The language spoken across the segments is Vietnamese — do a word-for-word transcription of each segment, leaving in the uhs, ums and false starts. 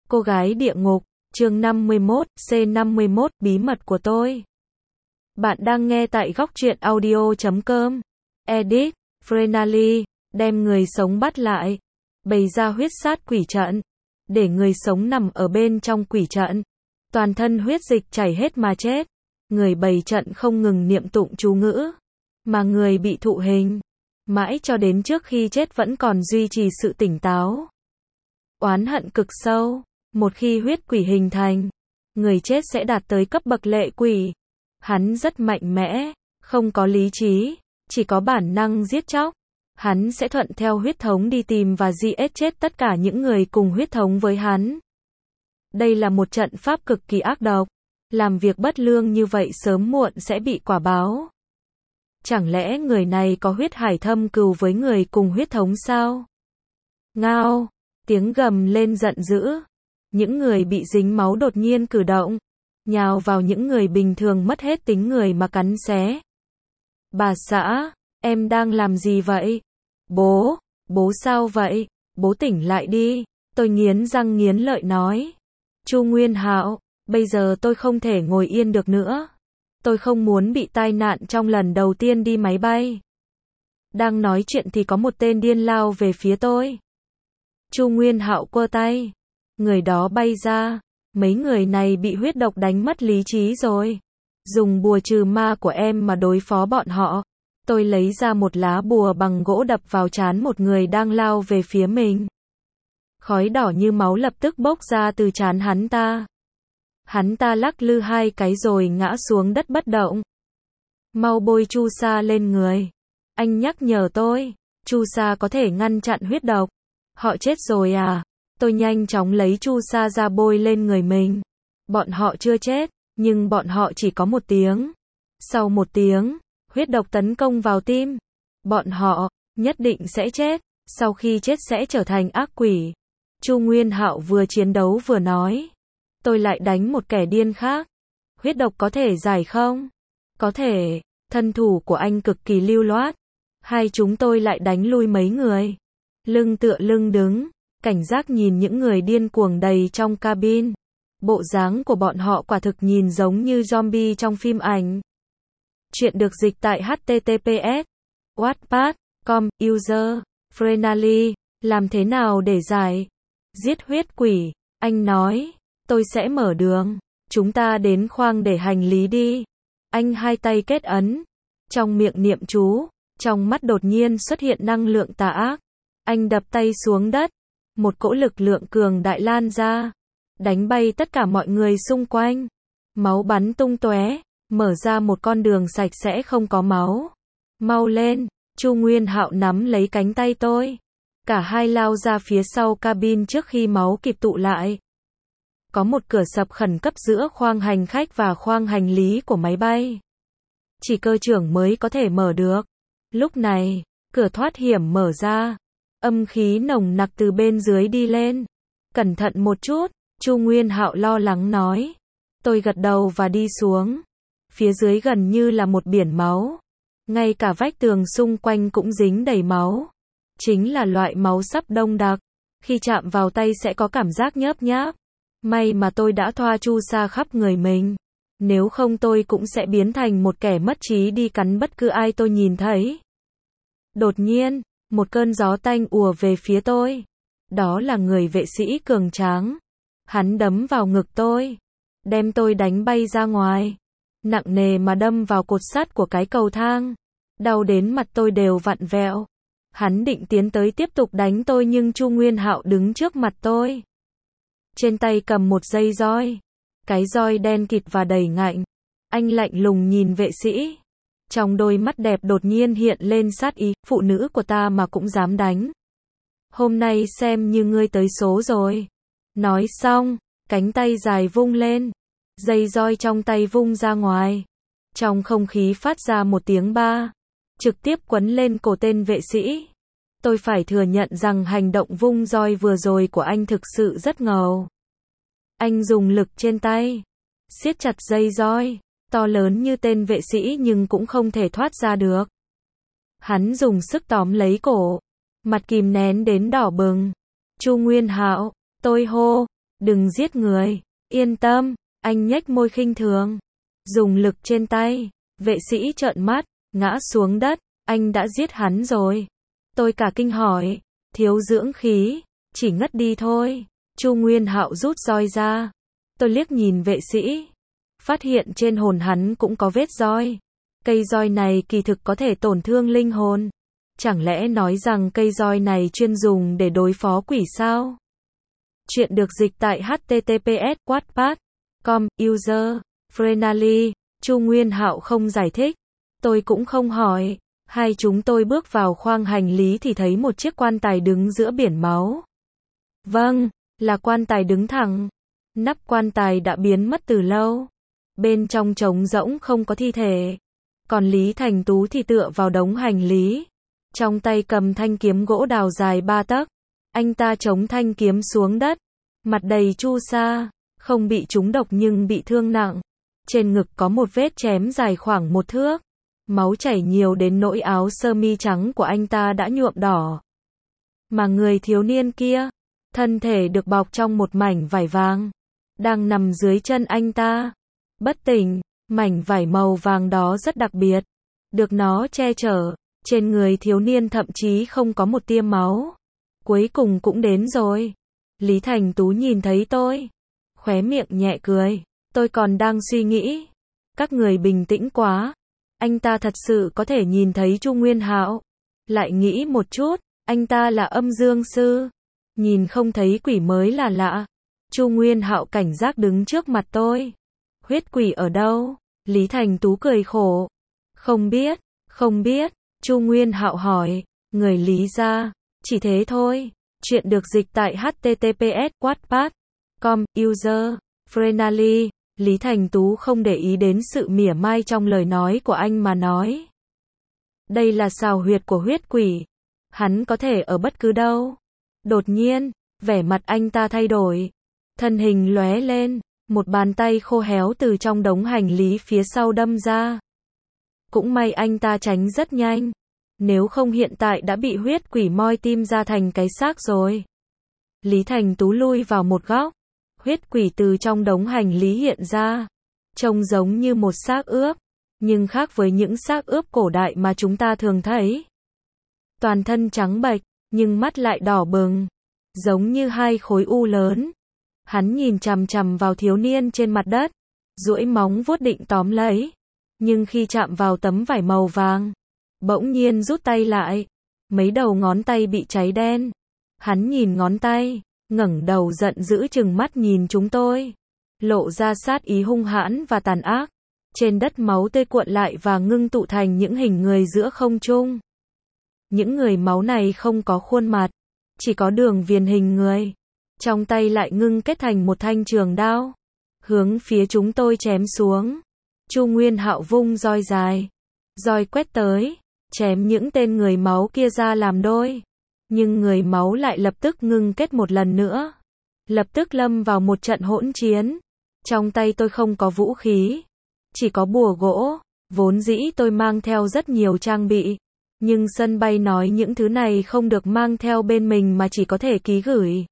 Cô gái địa ngục, chương năm mươi mốt, C năm mươi mốt, bí mật của tôi. Bạn đang nghe tại góc truyện audio chấm com. Edit, Frenali, đem người sống bắt lại, bày ra huyết sát quỷ trận, để người sống nằm ở bên trong quỷ trận, toàn thân huyết dịch chảy hết mà chết. Người bày trận không ngừng niệm tụng chú ngữ, mà người bị thụ hình, mãi cho đến trước khi chết vẫn còn duy trì sự tỉnh táo. Oán hận cực sâu, một khi huyết quỷ hình thành, người chết sẽ đạt tới cấp bậc lệ quỷ. Hắn rất mạnh mẽ, không có lý trí, chỉ có bản năng giết chóc. Hắn sẽ thuận theo huyết thống đi tìm và giết chết tất cả những người cùng huyết thống với hắn. Đây là một trận pháp cực kỳ ác độc. Làm việc bất lương như vậy sớm muộn sẽ bị quả báo. Chẳng lẽ người này có huyết hải thâm cừu với người cùng huyết thống sao? Ngao, tiếng gầm lên giận dữ. Những người bị dính máu đột nhiên cử động, nhào vào những người bình thường mất hết tính người mà cắn xé. Bà xã, em đang làm gì vậy? Bố, bố sao vậy? Bố tỉnh lại đi. Tôi nghiến răng nghiến lợi nói. Chu Nguyên Hạo, bây giờ tôi không thể ngồi yên được nữa. Tôi không muốn bị tai nạn trong lần đầu tiên đi máy bay. Đang nói chuyện thì có một tên điên lao về phía tôi. Chu Nguyên Hạo quơ tay. Người đó bay ra. Mấy người này bị huyết độc đánh mất lý trí rồi. Dùng bùa trừ ma của em mà đối phó bọn họ. Tôi lấy ra một lá bùa bằng gỗ đập vào trán một người đang lao về phía mình. Khói đỏ như máu lập tức bốc ra từ trán hắn ta. Hắn ta lắc lư hai cái rồi ngã xuống đất bất động. Mau bôi chu sa lên người. Anh nhắc nhở tôi. Chu sa có thể ngăn chặn huyết độc. Họ chết rồi à? Tôi nhanh chóng lấy chu sa ra bôi lên người mình. Bọn họ chưa chết, nhưng bọn họ chỉ có một tiếng. Sau một tiếng, huyết độc tấn công vào tim. Bọn họ nhất định sẽ chết. Sau khi chết sẽ trở thành ác quỷ. Chu Nguyên Hạo vừa chiến đấu vừa nói. Tôi lại đánh một kẻ điên khác. Huyết độc có thể giải không? Có thể. Thân thủ của anh cực kỳ lưu loát. Hai chúng tôi lại đánh lui mấy người. Lưng tựa lưng đứng, cảnh giác nhìn những người điên cuồng đầy trong cabin. Bộ dáng của bọn họ quả thực nhìn giống như zombie trong phim ảnh. Chuyện được dịch tại H T T P S Wattpad chấm com. User Frenali. Làm thế nào để giải giết huyết quỷ? Anh nói. Tôi sẽ mở đường. Chúng ta đến khoang để hành lý đi. Anh hai tay kết ấn. Trong miệng niệm chú. Trong mắt đột nhiên xuất hiện năng lượng tà ác. Anh đập tay xuống đất. Một cỗ lực lượng cường đại lan ra. Đánh bay tất cả mọi người xung quanh. Máu bắn tung tóe. Mở ra một con đường sạch sẽ không có máu. Mau lên. Chu Nguyên Hạo nắm lấy cánh tay tôi. Cả hai lao ra phía sau cabin trước khi máu kịp tụ lại. Có một cửa sập khẩn cấp giữa khoang hành khách và khoang hành lý của máy bay. Chỉ cơ trưởng mới có thể mở được. Lúc này, cửa thoát hiểm mở ra. Âm khí nồng nặc từ bên dưới đi lên. Cẩn thận một chút, Chu Nguyên Hạo lo lắng nói. Tôi gật đầu và đi xuống. Phía dưới gần như là một biển máu. Ngay cả vách tường xung quanh cũng dính đầy máu. Chính là loại máu sắp đông đặc. Khi chạm vào tay sẽ có cảm giác nhớp nháp. May mà tôi đã thoa chu sa khắp người mình. Nếu không tôi cũng sẽ biến thành một kẻ mất trí đi cắn bất cứ ai tôi nhìn thấy. Đột nhiên, một cơn gió tanh ùa về phía tôi. Đó là người vệ sĩ cường tráng. Hắn đấm vào ngực tôi. Đem tôi đánh bay ra ngoài. Nặng nề mà đâm vào cột sắt của cái cầu thang. Đau đến mặt tôi đều vặn vẹo. Hắn định tiến tới tiếp tục đánh tôi nhưng Chu Nguyên Hạo đứng trước mặt tôi. Trên tay cầm một dây roi. Cái roi đen kịt và đầy ngạnh. Anh lạnh lùng nhìn vệ sĩ. Trong đôi mắt đẹp đột nhiên hiện lên sát ý. Phụ nữ của ta mà cũng dám đánh. Hôm nay xem như ngươi tới số rồi. Nói xong, cánh tay dài vung lên. Dây roi trong tay vung ra ngoài. Trong không khí phát ra một tiếng ba. Trực tiếp quấn lên cổ tên vệ sĩ. Tôi phải thừa nhận rằng hành động vung roi vừa rồi của anh thực sự rất ngầu. Anh dùng lực trên tay. Siết chặt dây roi. To lớn như tên vệ sĩ nhưng cũng không thể thoát ra được. Hắn dùng sức tóm lấy cổ. Mặt kìm nén đến đỏ bừng. Chu Nguyên Hạo, tôi hô. Đừng giết người. Yên tâm. Anh nhếch môi khinh thường. Dùng lực trên tay. Vệ sĩ trợn mắt, ngã xuống đất. Anh đã giết hắn rồi. Tôi cả kinh hỏi. Thiếu dưỡng khí. Chỉ ngất đi thôi. Chu Nguyên Hạo rút roi ra. Tôi liếc nhìn vệ sĩ. Phát hiện trên hồn hắn cũng có vết roi. Cây roi này kỳ thực có thể tổn thương linh hồn. Chẳng lẽ nói rằng cây roi này chuyên dùng để đối phó quỷ sao? Chuyện được dịch tại h t t p s wattpad chấm com, user, friendly. Chu Nguyên Hạo không giải thích. Tôi cũng không hỏi. Hai chúng tôi bước vào khoang hành lý thì thấy một chiếc quan tài đứng giữa biển máu. Vâng, là quan tài đứng thẳng. Nắp quan tài đã biến mất từ lâu. Bên trong trống rỗng không có thi thể. Còn Lý Thành Tú thì tựa vào đống hành lý. Trong tay cầm thanh kiếm gỗ đào dài ba tấc. Anh ta chống thanh kiếm xuống đất. Mặt đầy chu sa. Không bị trúng độc nhưng bị thương nặng. Trên ngực có một vết chém dài khoảng một thước. Máu chảy nhiều đến nỗi áo sơ mi trắng của anh ta đã nhuộm đỏ. Mà người thiếu niên kia, thân thể được bọc trong một mảnh vải vàng, đang nằm dưới chân anh ta. Bất tỉnh, mảnh vải màu vàng đó rất đặc biệt. Được nó che chở, trên người thiếu niên thậm chí không có một tia máu. Cuối cùng cũng đến rồi. Lý Thành Tú nhìn thấy tôi. Khóe miệng nhẹ cười. Tôi còn đang suy nghĩ. Các người bình tĩnh quá. Anh ta thật sự có thể nhìn thấy Chu Nguyên Hạo. Lại nghĩ một chút, anh ta là âm dương sư. Nhìn không thấy quỷ mới là lạ. Chu Nguyên Hạo cảnh giác đứng trước mặt tôi. Huyết quỷ ở đâu? Lý Thành Tú cười khổ. Không biết, không biết. Chu Nguyên Hạo hỏi. Người Lý gia. Chỉ thế thôi. Chuyện được dịch tại h t t p s wattpad chấm com, user, friendly. Lý Thành Tú không để ý đến sự mỉa mai trong lời nói của anh mà nói. Đây là xào huyệt của huyết quỷ. Hắn có thể ở bất cứ đâu. Đột nhiên, vẻ mặt anh ta thay đổi. Thân hình lóe lên, một bàn tay khô héo từ trong đống hành lý phía sau đâm ra. Cũng may anh ta tránh rất nhanh. Nếu không hiện tại đã bị huyết quỷ moi tim ra thành cái xác rồi. Lý Thành Tú lui vào một góc. Huyết quỷ từ trong đống hành lý hiện ra. Trông giống như một xác ướp. Nhưng khác với những xác ướp cổ đại mà chúng ta thường thấy. Toàn thân trắng bệch, nhưng mắt lại đỏ bừng. Giống như hai khối u lớn. Hắn nhìn chằm chằm vào thiếu niên trên mặt đất. Duỗi móng vuốt định tóm lấy. Nhưng khi chạm vào tấm vải màu vàng, bỗng nhiên rút tay lại. Mấy đầu ngón tay bị cháy đen. Hắn nhìn ngón tay, ngẩng đầu giận dữ trừng mắt nhìn chúng tôi. Lộ ra sát ý hung hãn và tàn ác. Trên đất máu tươi cuộn lại và ngưng tụ thành những hình người giữa không trung. Những người máu này không có khuôn mặt, chỉ có đường viền hình người. Trong tay lại ngưng kết thành một thanh trường đao. Hướng phía chúng tôi chém xuống. Chu Nguyên Hạo vung roi dài. Roi quét tới, chém những tên người máu kia ra làm đôi. Nhưng người máu lại lập tức ngưng kết một lần nữa. Lập tức lâm vào một trận hỗn chiến. Trong tay tôi không có vũ khí. Chỉ có bùa gỗ. Vốn dĩ tôi mang theo rất nhiều trang bị. Nhưng sân bay nói những thứ này không được mang theo bên mình mà chỉ có thể ký gửi.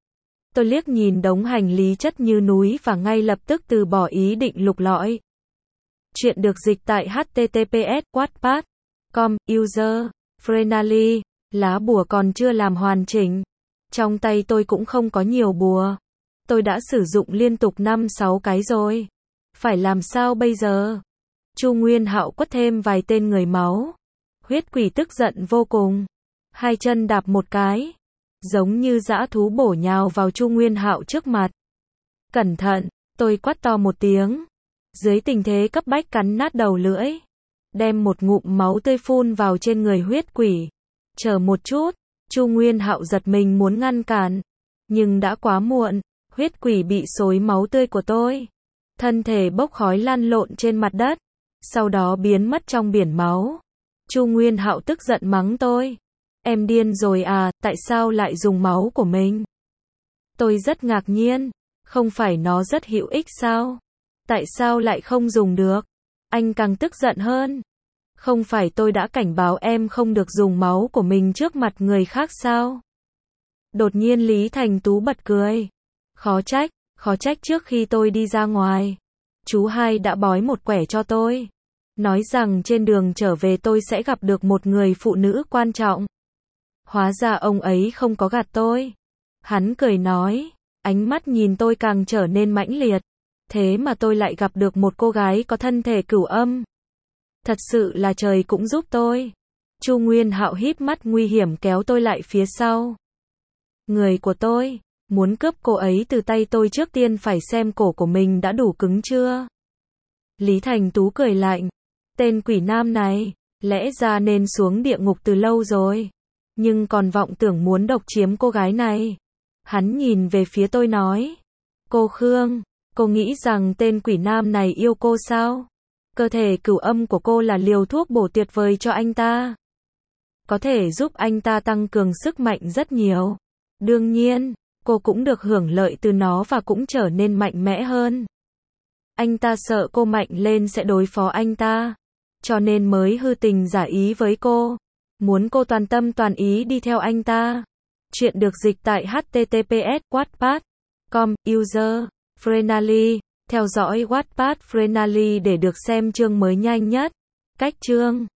Tôi liếc nhìn đống hành lý chất như núi và ngay lập tức từ bỏ ý định lục lọi. Chuyện được dịch tại h t t p s wattpad chấm com, user, friendly. Lá bùa còn chưa làm hoàn chỉnh. Trong tay tôi cũng không có nhiều bùa. Tôi đã sử dụng liên tục năm sáu cái rồi. Phải làm sao bây giờ? Chu Nguyên Hạo quất thêm vài tên người máu. Huyết quỷ tức giận vô cùng. Hai chân đạp một cái. Giống như dã thú bổ nhào vào Chu Nguyên Hạo trước mặt. Cẩn thận, tôi quát to một tiếng. Dưới tình thế cấp bách cắn nát đầu lưỡi. Đem một ngụm máu tươi phun vào trên người huyết quỷ. Chờ một chút, Chu Nguyên Hạo giật mình muốn ngăn cản. Nhưng đã quá muộn, huyết quỷ bị xối máu tươi của tôi. Thân thể bốc khói lăn lộn trên mặt đất. Sau đó biến mất trong biển máu. Chu Nguyên Hạo tức giận mắng tôi. Em điên rồi à, tại sao lại dùng máu của mình? Tôi rất ngạc nhiên. Không phải nó rất hữu ích sao? Tại sao lại không dùng được? Anh càng tức giận hơn. Không phải tôi đã cảnh báo em không được dùng máu của mình trước mặt người khác sao? Đột nhiên Lý Thành Tú bật cười. Khó trách, khó trách trước khi tôi đi ra ngoài, chú hai đã bói một quẻ cho tôi. Nói rằng trên đường trở về tôi sẽ gặp được một người phụ nữ quan trọng. Hóa ra ông ấy không có gạt tôi. Hắn cười nói, ánh mắt nhìn tôi càng trở nên mãnh liệt. Thế mà tôi lại gặp được một cô gái có thân thể cửu âm. Thật sự là trời cũng giúp tôi. Chu Nguyên Hạo híp mắt nguy hiểm kéo tôi lại phía sau. Người của tôi, muốn cướp cô ấy từ tay tôi trước tiên phải xem cổ của mình đã đủ cứng chưa. Lý Thành Tú cười lạnh. Tên quỷ nam này, lẽ ra nên xuống địa ngục từ lâu rồi. Nhưng còn vọng tưởng muốn độc chiếm cô gái này. Hắn nhìn về phía tôi nói. Cô Khương, cô nghĩ rằng tên quỷ nam này yêu cô sao? Cơ thể cửu âm của cô là liều thuốc bổ tuyệt vời cho anh ta. Có thể giúp anh ta tăng cường sức mạnh rất nhiều. Đương nhiên, cô cũng được hưởng lợi từ nó và cũng trở nên mạnh mẽ hơn. Anh ta sợ cô mạnh lên sẽ đối phó anh ta. Cho nên mới hư tình giả ý với cô. Muốn cô toàn tâm toàn ý đi theo anh ta. Chuyện được dịch tại h t t p s wattpad chấm com, user, Frenally. Theo dõi Wattpad Frenally để được xem chương mới nhanh nhất. Cách chương